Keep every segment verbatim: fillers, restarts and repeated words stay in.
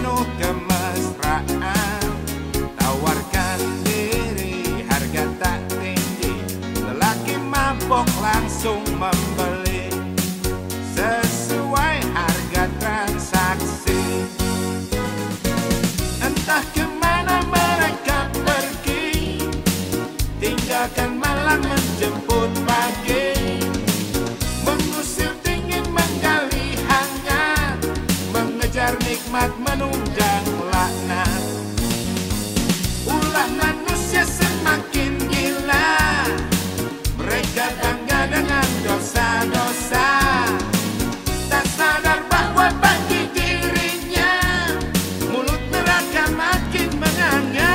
penuh kemesraan. Tawarkan diri harga tak tinggi, lelaki mabok langsung membeli sesuai harga transaksi. Entah kemana mereka pergi, tinggalkan malam menjemput pagi, mengusir dingin menggali hangat, mengejar nikmat menunggang laknat. Ulah manusia semakin gila, mereka bangga dengan dosa-dosa, tak sadar bahwa bagi dirinya mulut neraka makin menganga.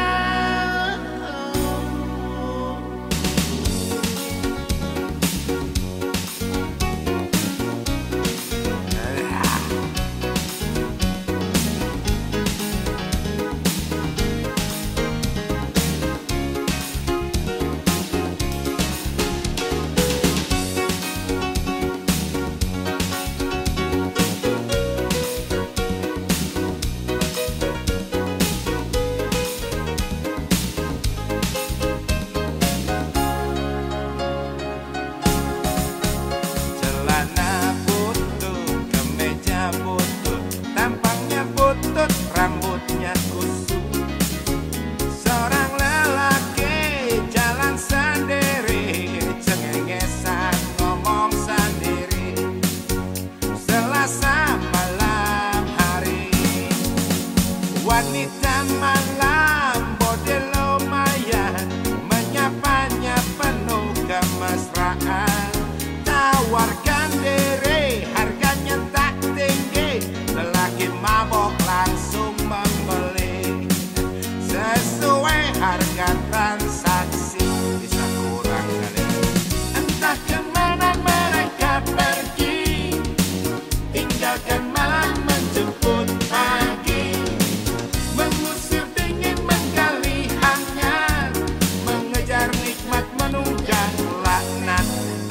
Rambutnya kusut, seorang lelaki jalan sendiri, cengengesan ngomong sendiri. Selasa malam hari, wanita malam bode lumayan, menyapanya penuh kemesraan. Tawarkan diri harganya tak tinggi, lelaki mabok langsung membeli sesuai harga transaksi. Bisa kurang kali. Entah kemana mereka pergi, tinggalkan malam menjemput pagi, mengusir dingin menggali hangat, mengejar nikmat menunggang laknat.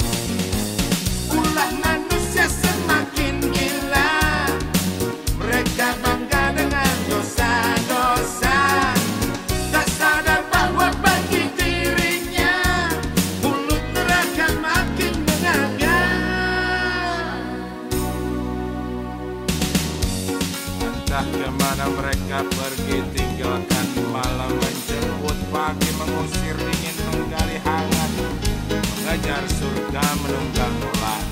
Ulah manusia semakin gila, mereka bangga dengan dosa-dosa, tak sadar bahwa bagi dirinya mulut neraka makin menganga. Entah kemana mereka pergi, tinggalkan malam menjemput pagi, mengusir dingin menggali hangat, mengejar surga menunggang laknat.